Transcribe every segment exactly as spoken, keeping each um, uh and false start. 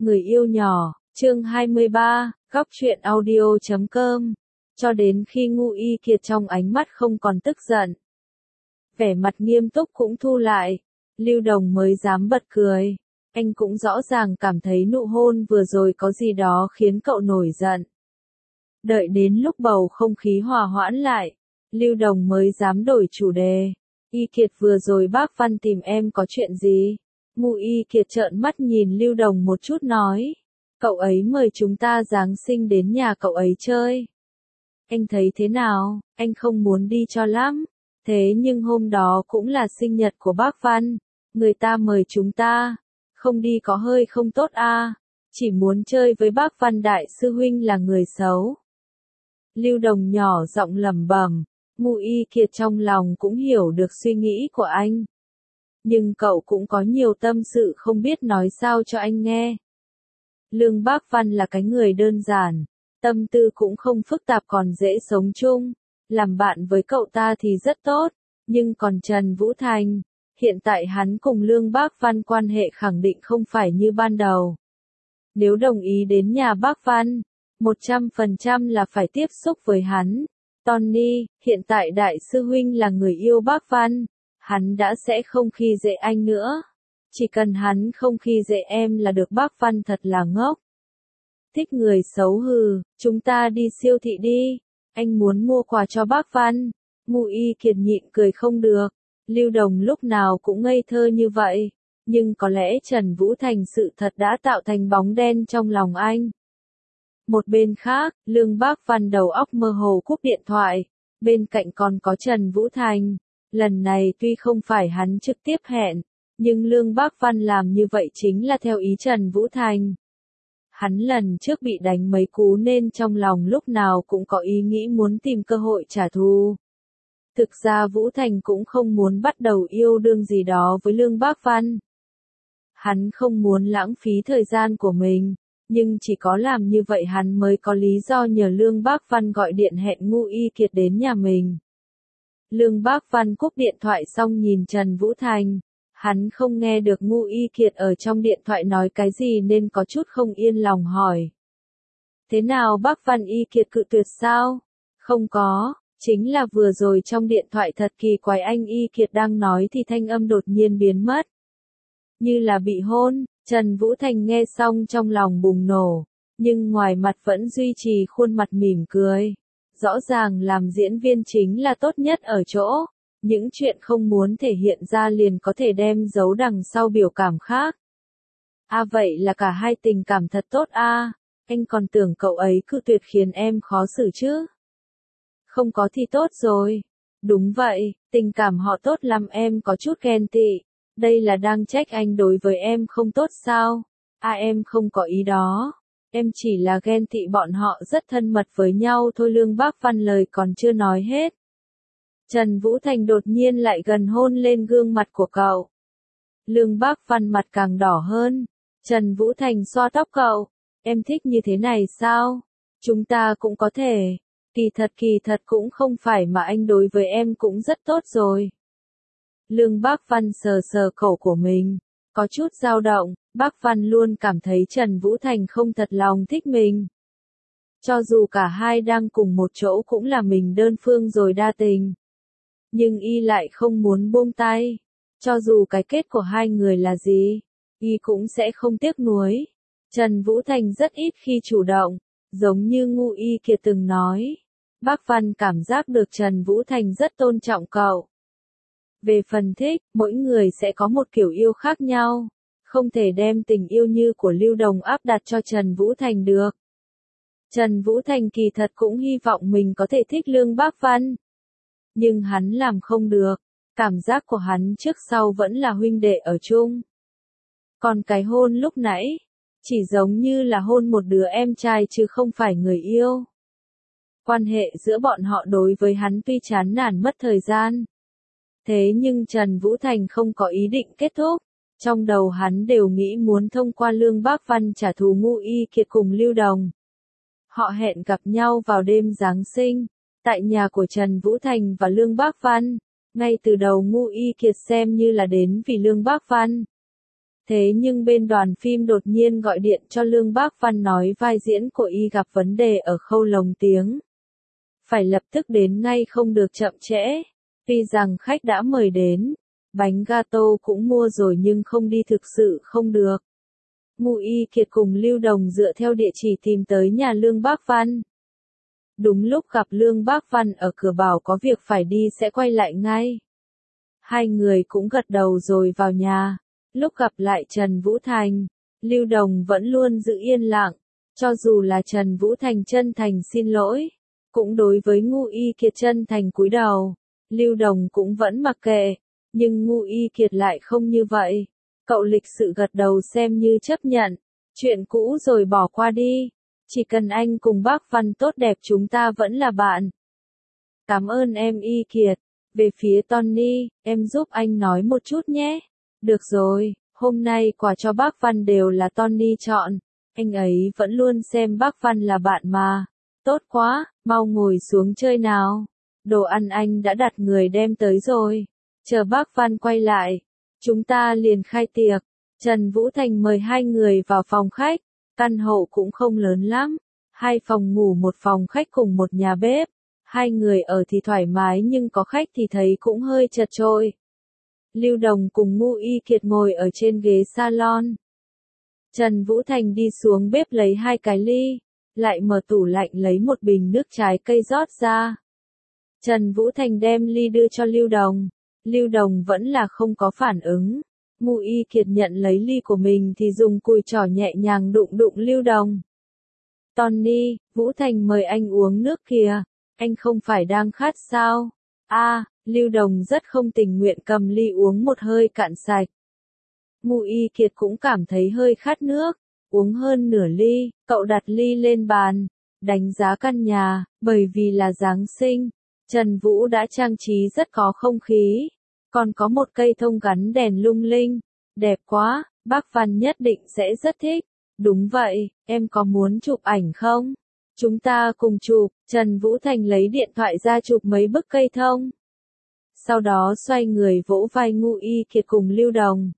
Người yêu nhỏ, chương hai mươi ba, góc truyện audio chấm com. Cho đến khi Ngũ Y Kiệt trong ánh mắt không còn tức giận, vẻ mặt nghiêm túc cũng thu lại, Lưu Đồng mới dám bật cười. Anh cũng rõ ràng cảm thấy nụ hôn vừa rồi có gì đó khiến cậu nổi giận. Đợi đến lúc bầu không khí hòa hoãn lại, Lưu Đồng mới dám đổi chủ đề. Y Kiệt vừa rồi bác Văn tìm em có chuyện gì? Ngũ Y Kiệt trợn mắt nhìn Lưu Đồng một chút nói. Cậu ấy mời chúng ta Giáng sinh đến nhà cậu ấy chơi. Anh thấy thế nào? Anh không muốn đi cho lắm. Thế nhưng hôm đó cũng là sinh nhật của bác Văn. Người ta mời chúng ta. Không đi có hơi không tốt à? Chỉ muốn chơi với bác Văn đại sư huynh là người xấu. Lưu Đồng nhỏ giọng lẩm bẩm. Ngũ Y Kiệt trong lòng cũng hiểu được suy nghĩ của anh. Nhưng cậu cũng có nhiều tâm sự không biết nói sao cho anh nghe. Lương Bác Văn là cái người đơn giản, tâm tư cũng không phức tạp còn dễ sống chung. Làm bạn với cậu ta thì rất tốt, nhưng còn Trần Vũ Thành, hiện tại hắn cùng Lương Bác Văn quan hệ khẳng định không phải như ban đầu. Nếu đồng ý đến nhà Bác Văn, một trăm phần trăm là phải tiếp xúc với hắn. Tony, hiện tại đại sư huynh là người yêu bác Văn, hắn đã sẽ không khi dễ anh nữa. Chỉ cần hắn không khi dễ em là được bác Văn thật là ngốc. Thích người xấu hừ, chúng ta đi siêu thị đi, anh muốn mua quà cho bác Văn. Ngũ Y Kiệt nhịn cười không được, Lưu Đồng lúc nào cũng ngây thơ như vậy, nhưng có lẽ Trần Vũ Thành sự thật đã tạo thành bóng đen trong lòng anh. Một bên khác, Lương Bác Văn đầu óc mơ hồ cúp điện thoại, bên cạnh còn có Trần Vũ Thành. Lần này tuy không phải hắn trực tiếp hẹn, nhưng Lương Bác Văn làm như vậy chính là theo ý Trần Vũ Thành. Hắn lần trước bị đánh mấy cú nên trong lòng lúc nào cũng có ý nghĩ muốn tìm cơ hội trả thù. Thực ra Vũ Thành cũng không muốn bắt đầu yêu đương gì đó với Lương Bác Văn. Hắn không muốn lãng phí thời gian của mình. Nhưng chỉ có làm như vậy hắn mới có lý do nhờ Lương Bác Văn gọi điện hẹn Ngũ Y Kiệt đến nhà mình. Lương Bác Văn cúp điện thoại xong nhìn Trần Vũ Thành. Hắn không nghe được Ngũ Y Kiệt ở trong điện thoại nói cái gì nên có chút không yên lòng hỏi. Thế nào bác Văn Y Kiệt cự tuyệt sao? Không có, chính là vừa rồi trong điện thoại thật kỳ quái anh Y Kiệt đang nói thì thanh âm đột nhiên biến mất. Như là bị hôn. Trần Vũ Thành nghe xong trong lòng bùng nổ, nhưng ngoài mặt vẫn duy trì khuôn mặt mỉm cười. Rõ ràng làm diễn viên chính là tốt nhất ở chỗ, những chuyện không muốn thể hiện ra liền có thể đem giấu đằng sau biểu cảm khác. À vậy là cả hai tình cảm thật tốt à, anh còn tưởng cậu ấy cự tuyệt khiến em khó xử chứ. Không có thì tốt rồi. Đúng vậy, tình cảm họ tốt lắm em có chút ghen tị. Đây là đang trách anh đối với em không tốt sao? À em không có ý đó. Em chỉ là ghen tị bọn họ rất thân mật với nhau thôi. Lương Bác Văn lời còn chưa nói hết. Trần Vũ Thành đột nhiên lại gần hôn lên gương mặt của cậu. Lương Bác Văn mặt càng đỏ hơn. Trần Vũ Thành xoa tóc cậu. Em thích như thế này sao? Chúng ta cũng có thể. Kỳ thật kỳ thật cũng không phải mà anh đối với em cũng rất tốt rồi. Lương Bác Văn sờ sờ cổ của mình, có chút dao động, Bác Văn luôn cảm thấy Trần Vũ Thành không thật lòng thích mình. Cho dù cả hai đang cùng một chỗ cũng là mình đơn phương rồi đa tình. Nhưng y lại không muốn buông tay. Cho dù cái kết của hai người là gì, y cũng sẽ không tiếc nuối. Trần Vũ Thành rất ít khi chủ động, giống như Ngũ Y Kiệt từng nói. Bác Văn cảm giác được Trần Vũ Thành rất tôn trọng cậu. Về phần thích, mỗi người sẽ có một kiểu yêu khác nhau. Không thể đem tình yêu như của Lưu Đồng áp đặt cho Trần Vũ Thành được. Trần Vũ Thành kỳ thật cũng hy vọng mình có thể thích Lương Bác Văn. Nhưng hắn làm không được. Cảm giác của hắn trước sau vẫn là huynh đệ ở chung. Còn cái hôn lúc nãy, chỉ giống như là hôn một đứa em trai chứ không phải người yêu. Quan hệ giữa bọn họ đối với hắn tuy chán nản mất thời gian. Thế nhưng Trần Vũ Thành không có ý định kết thúc. Trong đầu hắn đều nghĩ muốn thông qua Lương Bác Văn trả thù Ngũ Y Kiệt cùng Lưu Đồng. Họ hẹn gặp nhau vào đêm Giáng sinh, tại nhà của Trần Vũ Thành và Lương Bác Văn. Ngay từ đầu Ngũ Y Kiệt xem như là đến vì Lương Bác Văn. Thế nhưng bên đoàn phim đột nhiên gọi điện cho Lương Bác Văn nói vai diễn của y gặp vấn đề ở khâu lồng tiếng. Phải lập tức đến ngay không được chậm trễ. Tuy rằng khách đã mời đến, bánh gato cũng mua rồi nhưng không đi thực sự không được. Ngụ Y Kiệt cùng Lưu Đồng dựa theo địa chỉ tìm tới nhà Lương Bác Văn. Đúng lúc gặp Lương Bác Văn ở cửa bảo có việc phải đi sẽ quay lại ngay. Hai người cũng gật đầu rồi vào nhà. Lúc gặp lại Trần Vũ Thành, Lưu Đồng vẫn luôn giữ yên lặng, cho dù là Trần Vũ Thành chân thành xin lỗi, cũng đối với Ngụ Y Kiệt chân thành cúi đầu, Lưu Đồng cũng vẫn mặc kệ, nhưng Ngụ Y Kiệt lại không như vậy. Cậu lịch sự gật đầu xem như chấp nhận, chuyện cũ rồi bỏ qua đi, chỉ cần anh cùng bác Văn tốt đẹp chúng ta vẫn là bạn. Cảm ơn em Y Kiệt. Về phía Tony, em giúp anh nói một chút nhé. Được rồi, hôm nay quà cho bác Văn đều là Tony chọn, anh ấy vẫn luôn xem bác Văn là bạn mà. Tốt quá, mau ngồi xuống chơi nào. Đồ ăn anh đã đặt người đem tới rồi. Chờ bác Văn quay lại, chúng ta liền khai tiệc. Trần Vũ Thành mời hai người vào phòng khách, căn hộ cũng không lớn lắm, hai phòng ngủ một phòng khách cùng một nhà bếp. Hai người ở thì thoải mái nhưng có khách thì thấy cũng hơi chật chội. Lưu Đồng cùng Ngụ Y Kiệt ngồi ở trên ghế salon. Trần Vũ Thành đi xuống bếp lấy hai cái ly, lại mở tủ lạnh lấy một bình nước trái cây rót ra. Trần Vũ Thành đem ly đưa cho Lưu Đồng. Lưu Đồng vẫn là không có phản ứng. Ngụ Y Kiệt nhận lấy ly của mình thì dùng cùi trỏ nhẹ nhàng đụng đụng Lưu Đồng. Tony, Vũ Thành mời anh uống nước kìa. Anh không phải đang khát sao? A, à, Lưu Đồng rất không tình nguyện cầm ly uống một hơi cạn sạch. Ngụ Y Kiệt cũng cảm thấy hơi khát nước, uống hơn nửa ly, cậu đặt ly lên bàn, đánh giá căn nhà, bởi vì là Giáng sinh, Trần Vũ đã trang trí rất có không khí, còn có một cây thông gắn đèn lung linh, đẹp quá, bác Văn nhất định sẽ rất thích. Đúng vậy, em có muốn chụp ảnh không? Chúng ta cùng chụp. Trần Vũ Thành lấy điện thoại ra chụp mấy bức cây thông. Sau đó xoay người vỗ vai Ngụ Y Kiệt cùng Lưu Đồng.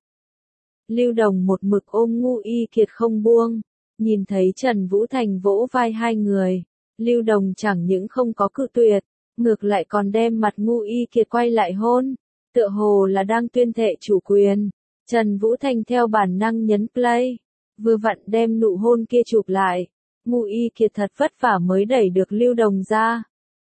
Lưu Đồng một mực ôm Ngụ Y Kiệt không buông, nhìn thấy Trần Vũ Thành vỗ vai hai người, Lưu Đồng chẳng những không có cự tuyệt, ngược lại còn đem mặt Ngụ Y Kiệt quay lại hôn, tựa hồ là đang tuyên thệ chủ quyền. Trần Vũ Thành theo bản năng nhấn play, vừa vặn đem nụ hôn kia chụp lại. Ngụ Y Kiệt thật vất vả mới đẩy được Lưu Đồng ra.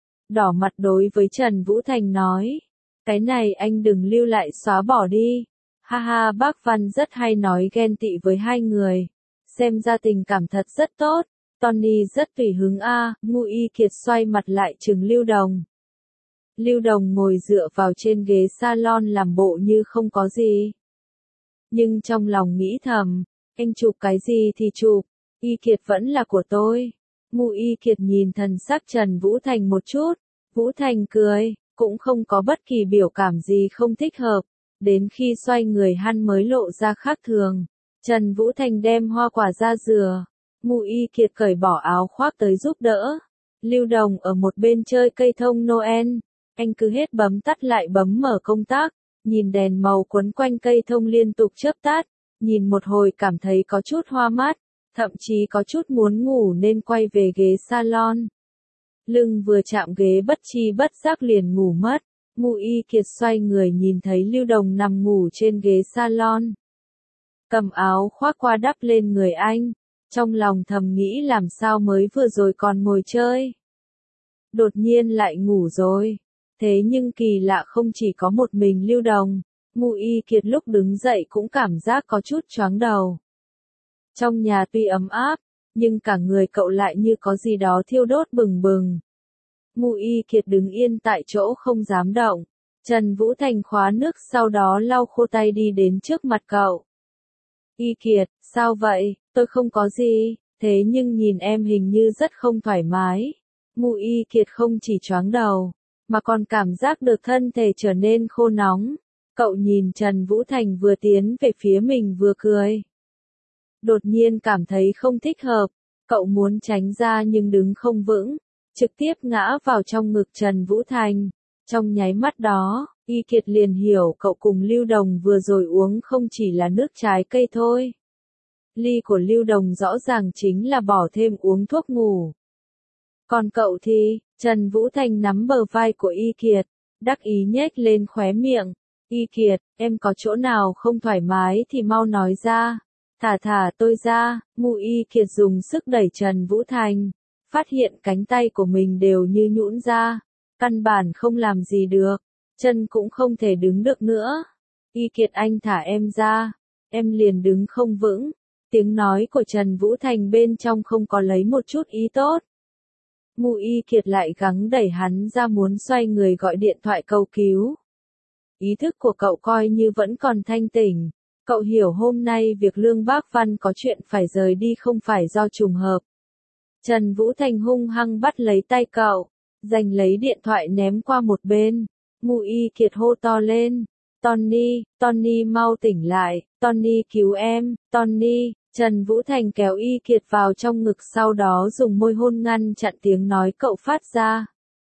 Đỏ mặt đối với Trần Vũ Thành nói, cái này anh đừng lưu lại xóa bỏ đi. Ha ha, bác Văn rất hay nói ghen tị với hai người. Xem ra tình cảm thật rất tốt. Tony rất tùy hứng a. À. Ngụ Y Kiệt xoay mặt lại trừng Lưu Đồng. Lưu Đồng ngồi dựa vào trên ghế salon làm bộ như không có gì. Nhưng trong lòng nghĩ thầm, anh chụp cái gì thì chụp. Y Kiệt vẫn là của tôi. Ngụ Y Kiệt nhìn thần sắc Trần Vũ Thành một chút. Vũ Thành cười, cũng không có bất kỳ biểu cảm gì không thích hợp. Đến khi xoay người hắn mới lộ ra khác thường. Trần Vũ Thành đem hoa quả ra dừa. Ngụ Y Kiệt cởi bỏ áo khoác tới giúp đỡ. Lưu Đồng ở một bên chơi cây thông Noel. Anh cứ hết bấm tắt lại bấm mở công tắc. Nhìn đèn màu quấn quanh cây thông liên tục chớp tắt. Nhìn một hồi cảm thấy có chút hoa mắt. Thậm chí có chút muốn ngủ nên quay về ghế salon. Lưng vừa chạm ghế bất chi bất giác liền ngủ mất. Ngụ Y Kiệt xoay người nhìn thấy Lưu Đồng nằm ngủ trên ghế salon. Cầm áo khoác qua đắp lên người anh. Trong lòng thầm nghĩ làm sao mới vừa rồi còn ngồi chơi. Đột nhiên lại ngủ rồi. Thế nhưng kỳ lạ không chỉ có một mình Lưu Đồng. Ngụ Y Kiệt lúc đứng dậy cũng cảm giác có chút choáng đầu. Trong nhà tuy ấm áp, nhưng cả người cậu lại như có gì đó thiêu đốt bừng bừng. Ngụ Y Kiệt đứng yên tại chỗ không dám động. Trần Vũ Thành khóa nước sau đó lau khô tay đi đến trước mặt cậu. Y Kiệt, sao vậy? Tôi không có gì, thế nhưng nhìn em hình như rất không thoải mái. Ngụ Y Kiệt không chỉ choáng đầu, mà còn cảm giác được thân thể trở nên khô nóng. Cậu nhìn Trần Vũ Thành vừa tiến về phía mình vừa cười. Đột nhiên cảm thấy không thích hợp, cậu muốn tránh ra nhưng đứng không vững, trực tiếp ngã vào trong ngực Trần Vũ Thành. Trong nháy mắt đó, Y Kiệt liền hiểu cậu cùng Lưu Đồng vừa rồi uống không chỉ là nước trái cây thôi. Ly của Lưu Đồng rõ ràng chính là bỏ thêm uống thuốc ngủ. Còn cậu thì, Trần Vũ Thành nắm bờ vai của Y Kiệt, đắc ý nhếch lên khóe miệng. Y Kiệt, em có chỗ nào không thoải mái thì mau nói ra. Thả thả tôi ra, Mụ Y Kiệt dùng sức đẩy Trần Vũ Thành, phát hiện cánh tay của mình đều như nhũn ra, căn bản không làm gì được, chân cũng không thể đứng được nữa. Y Kiệt anh thả em ra, em liền đứng không vững. Tiếng nói của Trần Vũ Thành bên trong không có lấy một chút ý tốt. Mụ Y Kiệt lại gắng đẩy hắn ra muốn xoay người gọi điện thoại cầu cứu. Ý thức của cậu coi như vẫn còn thanh tỉnh. Cậu hiểu hôm nay việc Lương Bác Văn có chuyện phải rời đi không phải do trùng hợp. Trần Vũ Thành hung hăng bắt lấy tay cậu, giành lấy điện thoại ném qua một bên. Mụ Y Kiệt hô to lên. Tony, Tony mau tỉnh lại, Tony cứu em, Tony. Trần Vũ Thành kéo Y Kiệt vào trong ngực sau đó dùng môi hôn ngăn chặn tiếng nói cậu phát ra.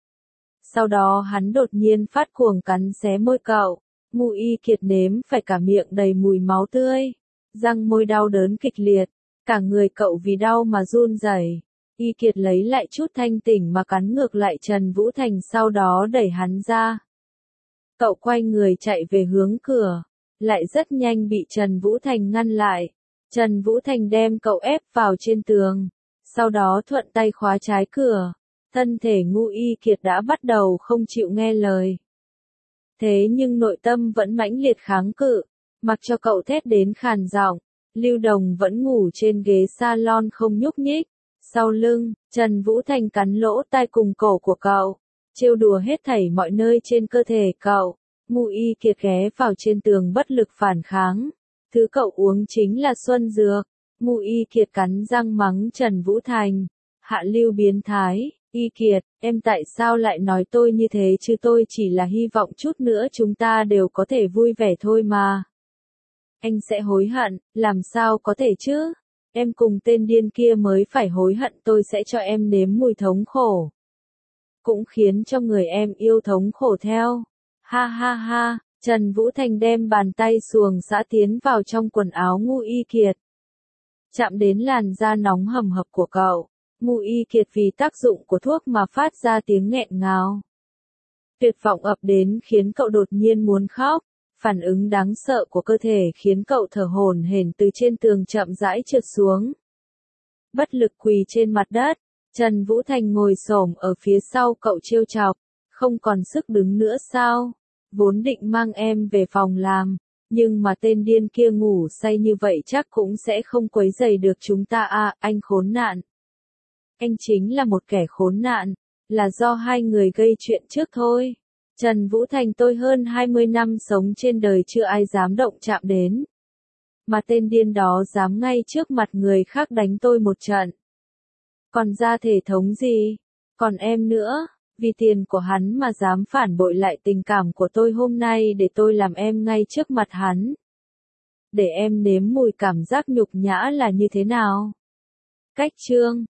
Sau đó hắn đột nhiên phát cuồng cắn xé môi cậu. Mụ Y Kiệt nếm phải cả miệng đầy mùi máu tươi. Răng môi đau đớn kịch liệt. Cả người cậu vì đau mà run rẩy. Y Kiệt lấy lại chút thanh tỉnh mà cắn ngược lại Trần Vũ Thành sau đó đẩy hắn ra. Cậu quay người chạy về hướng cửa. Lại rất nhanh bị Trần Vũ Thành ngăn lại. Trần Vũ Thành đem cậu ép vào trên tường. Sau đó thuận tay khóa trái cửa. Thân thể Mụ Y Kiệt đã bắt đầu không chịu nghe lời. Thế nhưng nội tâm vẫn mãnh liệt kháng cự. Mặc cho cậu thét đến khàn giọng. Lưu Đồng vẫn ngủ trên ghế salon không nhúc nhích. Sau lưng, Trần Vũ Thành cắn lỗ tai cùng cổ của cậu. Trêu đùa hết thảy mọi nơi trên cơ thể cậu. Mụ Y Kiệt ghé vào trên tường bất lực phản kháng. Thứ cậu uống chính là xuân dược. Mụ Y Kiệt cắn răng mắng Trần Vũ Thành. Hạ lưu biến thái. Y Kiệt, em tại sao lại nói tôi như thế chứ tôi chỉ là hy vọng chút nữa chúng ta đều có thể vui vẻ thôi mà. Anh sẽ hối hận, làm sao có thể chứ? Em cùng tên điên kia mới phải hối hận tôi sẽ cho em nếm mùi thống khổ. Cũng khiến cho người em yêu thống khổ theo. Ha ha ha, Trần Vũ Thành đem bàn tay xuồng xã tiến vào trong quần áo Mụ Y Kiệt. Chạm đến làn da nóng hầm hập của cậu. Mụ Y Kiệt vì tác dụng của thuốc mà phát ra tiếng nghẹn ngào. Tuyệt vọng ập đến khiến cậu đột nhiên muốn khóc. Phản ứng đáng sợ của cơ thể khiến cậu thở hổn hển từ trên tường chậm rãi trượt xuống. Bất lực quỳ trên mặt đất, Trần Vũ Thành ngồi xổm ở phía sau cậu trêu chọc. Không còn sức đứng nữa sao? Vốn định mang em về phòng làm. Nhưng mà tên điên kia ngủ say như vậy chắc cũng sẽ không quấy rầy được chúng ta à, anh khốn nạn. Anh chính là một kẻ khốn nạn, là do hai người gây chuyện trước thôi. Trần Vũ Thành tôi hơn hai mươi năm sống trên đời chưa ai dám động chạm đến. Mà tên điên đó dám ngay trước mặt người khác đánh tôi một trận. Còn ra thể thống gì? Còn em nữa, vì tiền của hắn mà dám phản bội lại tình cảm của tôi hôm nay để tôi làm em ngay trước mặt hắn. Để em nếm mùi cảm giác nhục nhã là như thế nào? Cách chương